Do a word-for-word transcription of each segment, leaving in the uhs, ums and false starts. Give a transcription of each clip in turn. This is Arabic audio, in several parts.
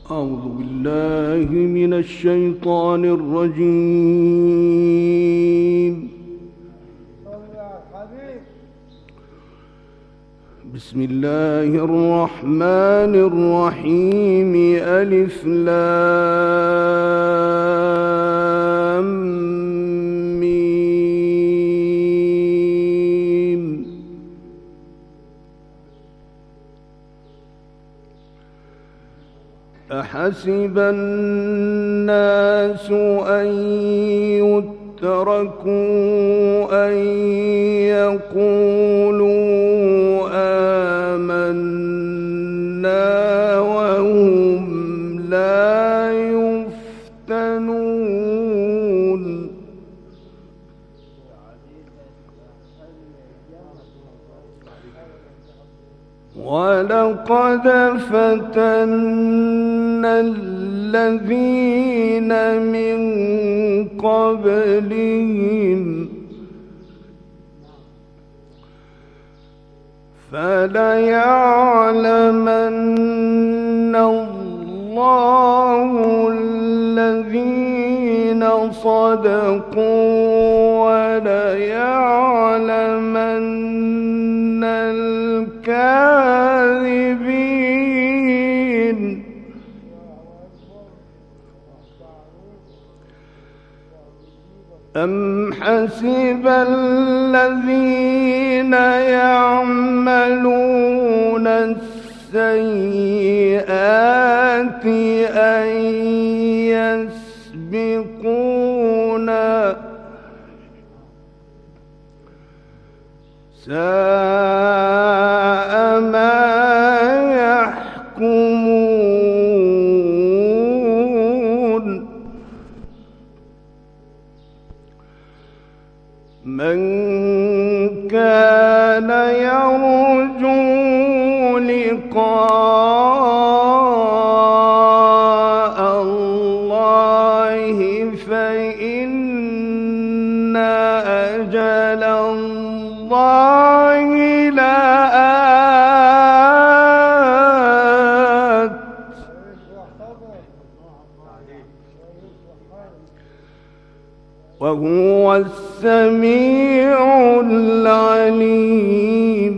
أعوذ بالله من الشيطان الرجيم. بسم الله الرحمن الرحيم. ألف لام ميم. أحسب الناس أن يتركوا أن يقولوا آمنا وهم لا يفتنون. ولقد فتنا الذين من قبلهم فليعلمن الله الذين صدقوا وليعلمن الكاذبين. أم حسب الذين يعملون السيئات أن يسبقونا ساء ما يحكمون. من كان يرجو لقاء الله فإن أجل الله لآت وهو السميع العليم.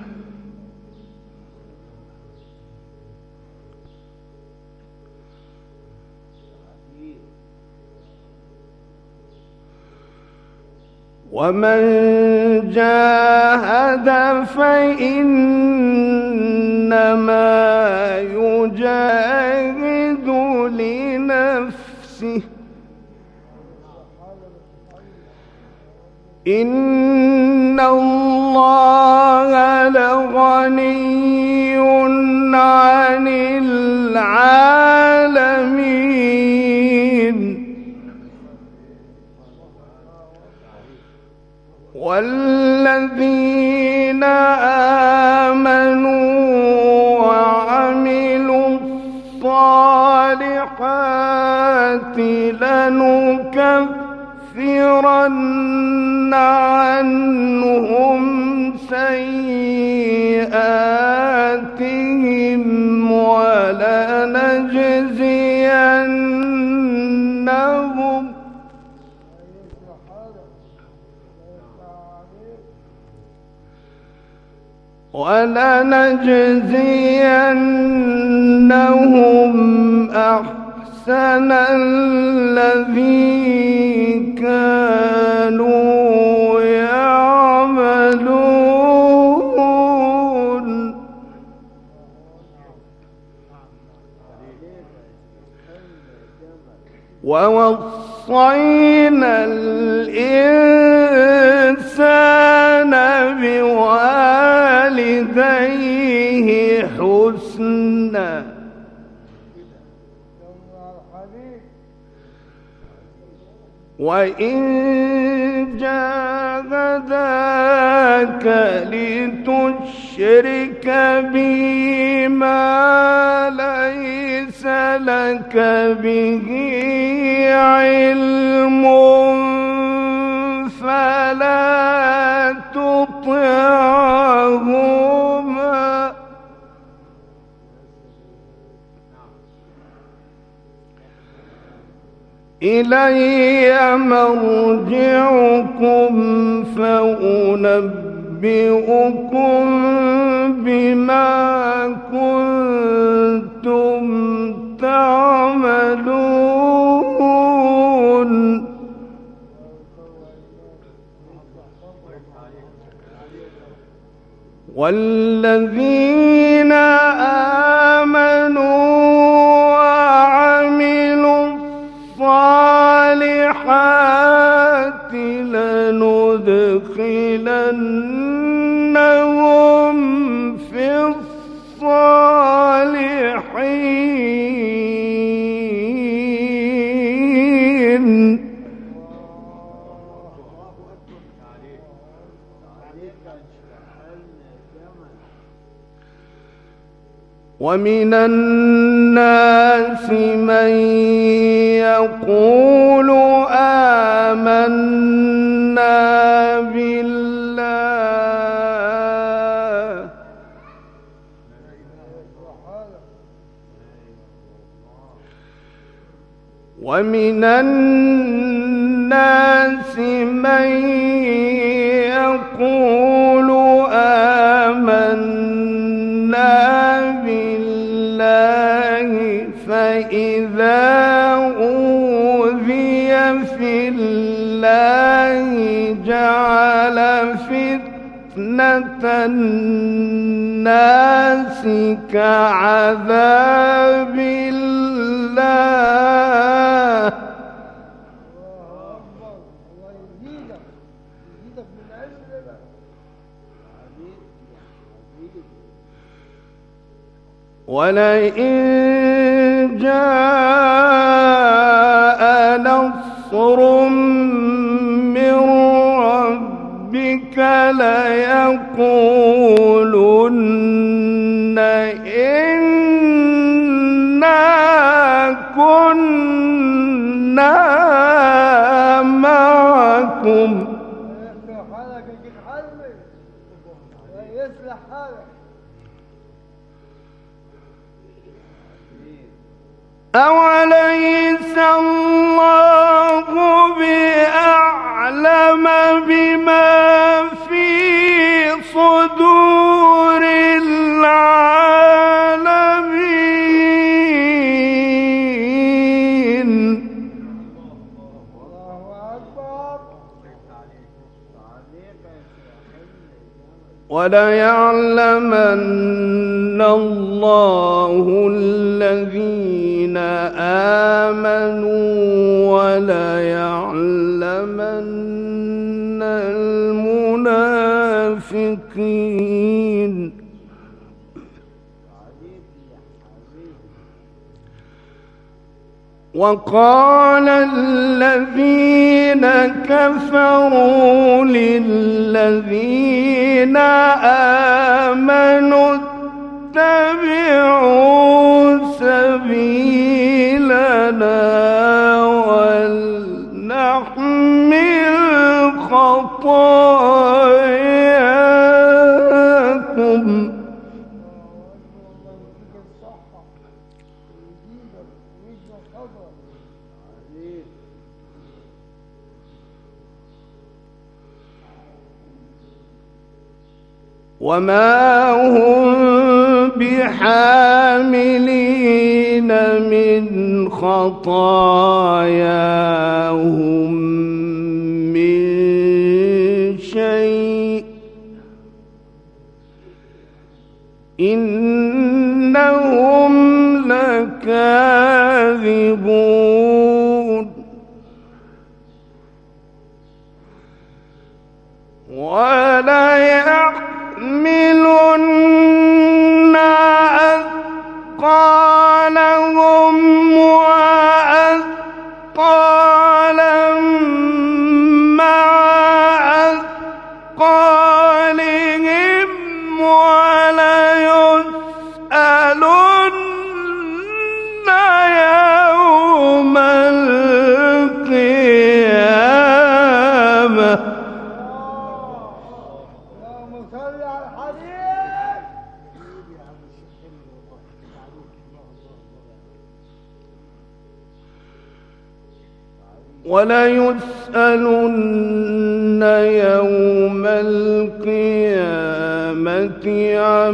ومن جاهد فإنما يجاهد لنفسه إن الله لغني عن العالمين. والذين آمنوا وعملوا الصالحات لنكفرن عنهم سيئاتهم ولنجزينهم ولنجزينهم أحسن الذي كانوا يعملون. ووصينا الإنسان بوالديه حسنا وإن جاهداك لتشرك بي ما ليس لك به علم فلا تطعهما إلي مرجعكم فأنبئكم بما كنتم تعملون والذين آمنوا وعملوا الصالحات لندخلنهم في الصالحين ومن الناس من يقول آمنا بالله ومن الناس من يقول آمنا بالله فإذا أوذي في الله جعل فتنة الناس كعذاب الله ولئن جاء نصر من ربك ليقولن إنا كنا معكم أوليس الله بأعلم بما في صدور العالمين وليعلمن الله الذين آمنوا وليعلمن المنافقين وقال الذين كفروا للذين آمنوا اتبعوا سبيلنا ولنحمل خطاياكم وما هم بحاملين من خطاياهم من شيء إنهم لكاذبون ولا يحملن أثقالهم وأثقالا مع أثقالهم وليسألن يوم القيامة وليسألن يوم القيامة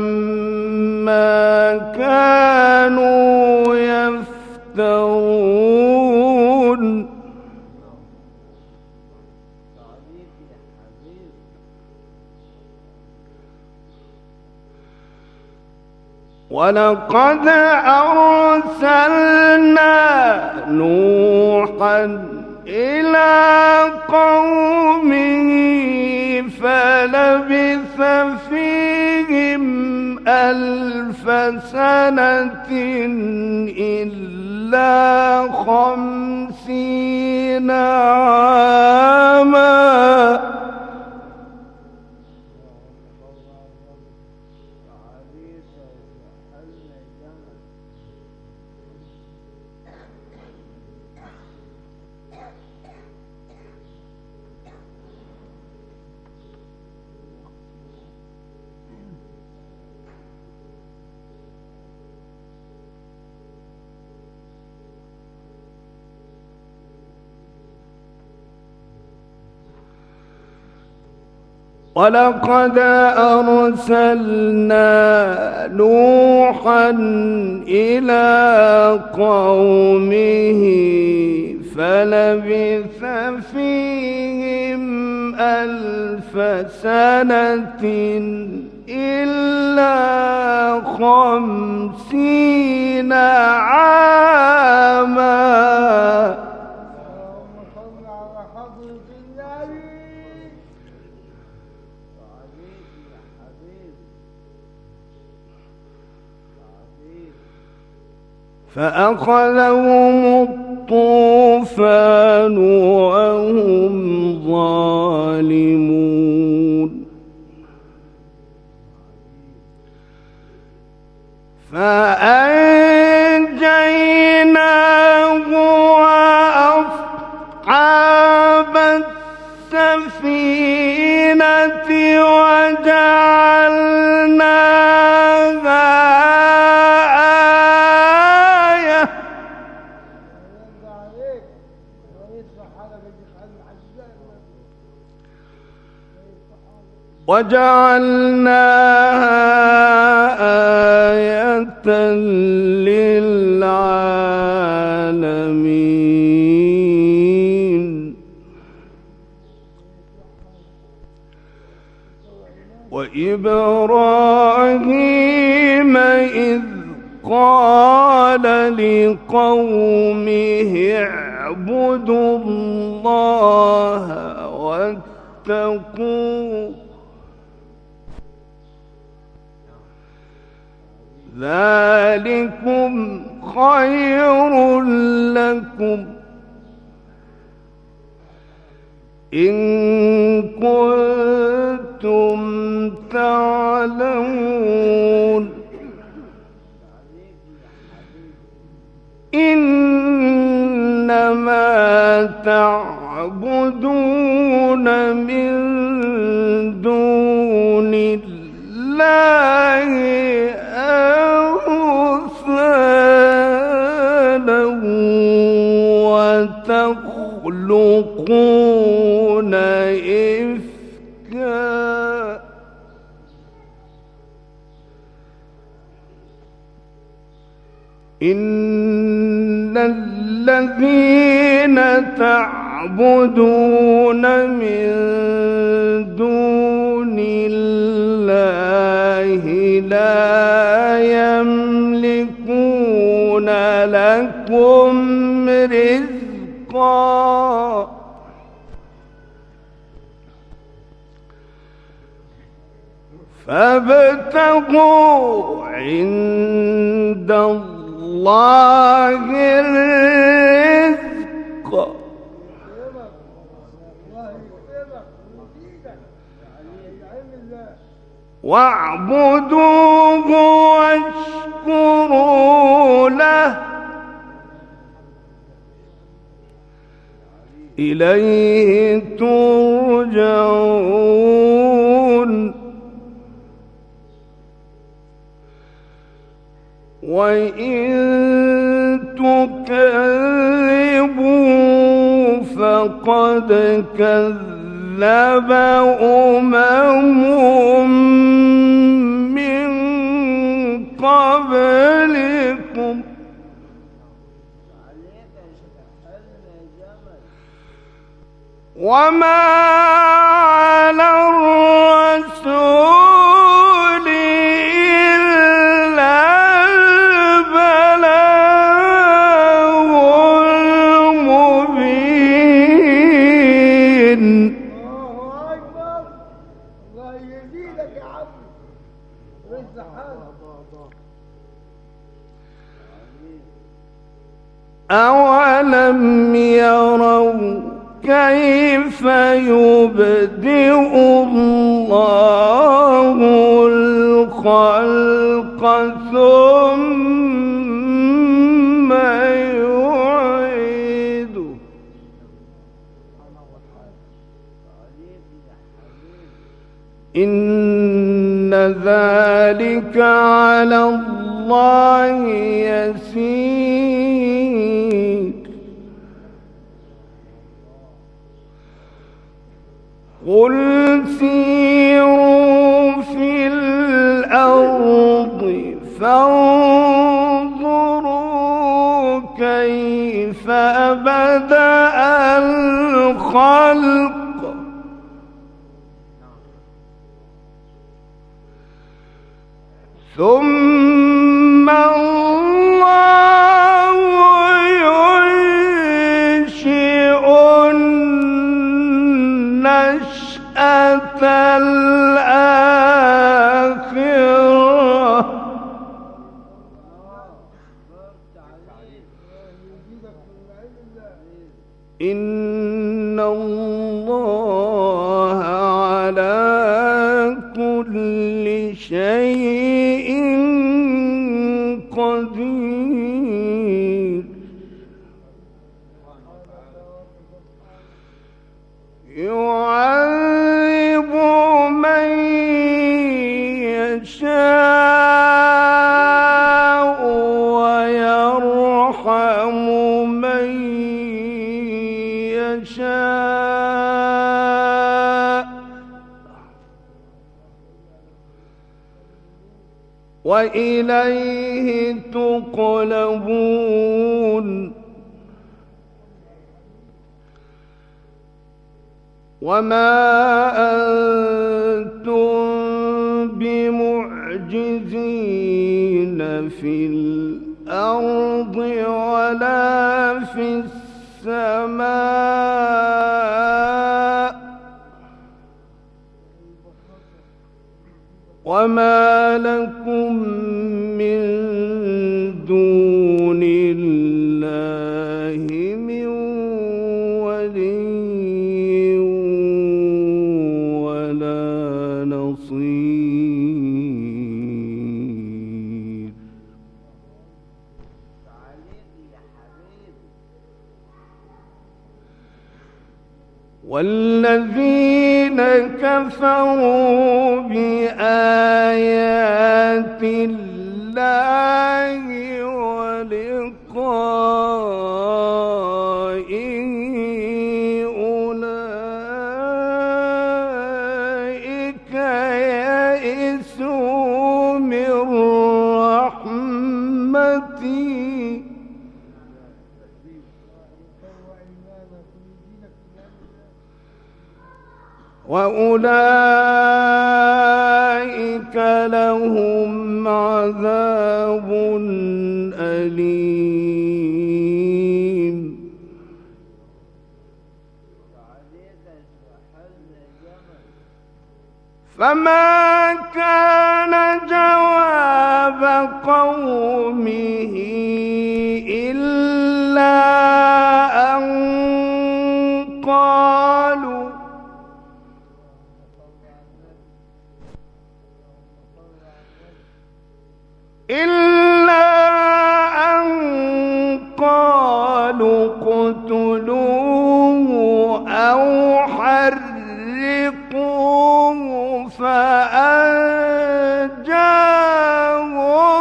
عما كانوا يفترون. ولقد أرسلنا نوحا إلى قومه فلبث فيهم ألف سنة إلا خمسين عاما ولقد أرسلنا نوحا إلى قومه فلبث فيهم ألف سنة إلا خمسين عاما. فأخذهم الطوفان وهم ظالمون فأنجيناه وأصحاب السفينة وجعلناها وجعلناها آية للعالمين. وإبراهيم إذ قال لقومه اعبدوا الله واتقوه ذلكم خير لكم إن كنتم تعلمون. إنما تعبدون من دون الله أوثانا وتخلقون إفكا إن الذين تعبدون من دون الله لا يملكون لكم رزقا فابتغوا عند الله الرزق واعبدوه واشكروا له إليه ترجعون. وإن تكذبوا فقد كذب أمم من قبلكم وما على الرسول إلا البلاغ المبين. الله أكبر. الله يزيدك يا عبد. أولم يروا كيف يبدئ الله الخلق ثم يعيده إن ذلك على الله يسير. قل سيروا في الأرض فانظروا كيف بدأ الخلق ثم الله ينشئ النشأة الآخرة إن الله على كل شيء قدير. يعذب من يشاء ويرحم من يشاء وإليه تقلبون. وما أنتم بمعجزين في الأرض ولا في السماء وما لكم من دون الله من ولي ولا نصير. والذين كفروا بآيات الله ولقائه أولئك يئسوا من رحمتي وأولئك لهم عذاب أليم. فما كان جواب قومه إلا أن قالوا إلا أن قالوا اقتلوه أو حرقوه فأنجاه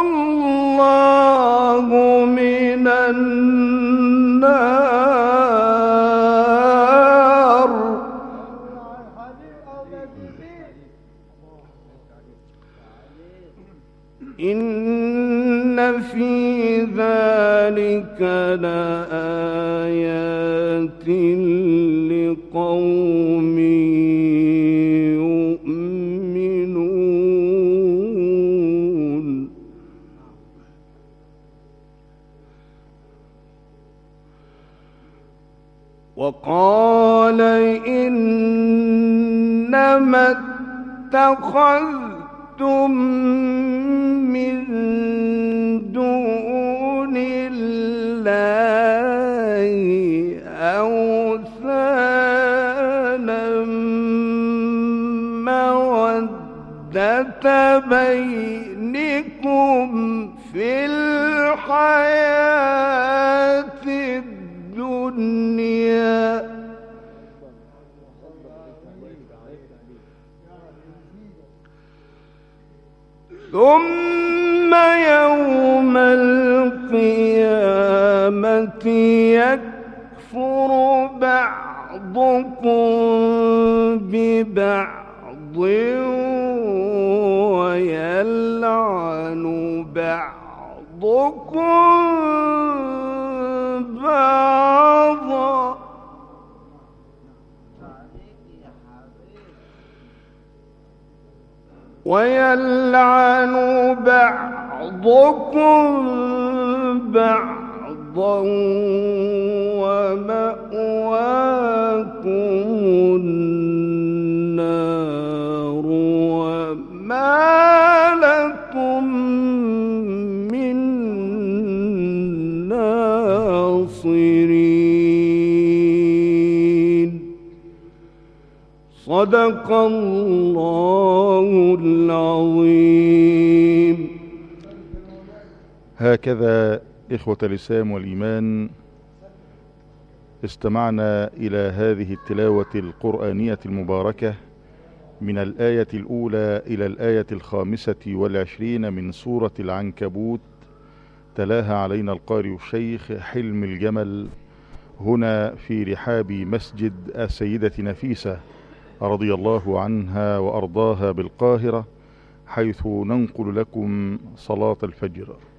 الله من النار. إن في ذلك لآيات لقوم يؤمنون. وقال إنما اتخذتم من دون الله أوثانا مودة بينكم في الحياة الدنيا ثم يوم القيامة يكفر بعضكم ببعض ويلعن بعضكم بعضا ويلعن بعضكم بعضا ومأواكم النار وما لكم من ناصرين. صدق الله العظيم. هكذا إخوة الإسلام والإيمان استمعنا إلى هذه التلاوة القرآنية المباركة من الآية الأولى إلى الآية الخامسة والعشرين من سورة العنكبوت، تلاها علينا القارئ الشيخ حلم الجمل هنا في رحاب مسجد السيدة نفيسة رضي الله عنها وأرضاها بالقاهرة، حيث ننقل لكم صلاة الفجر.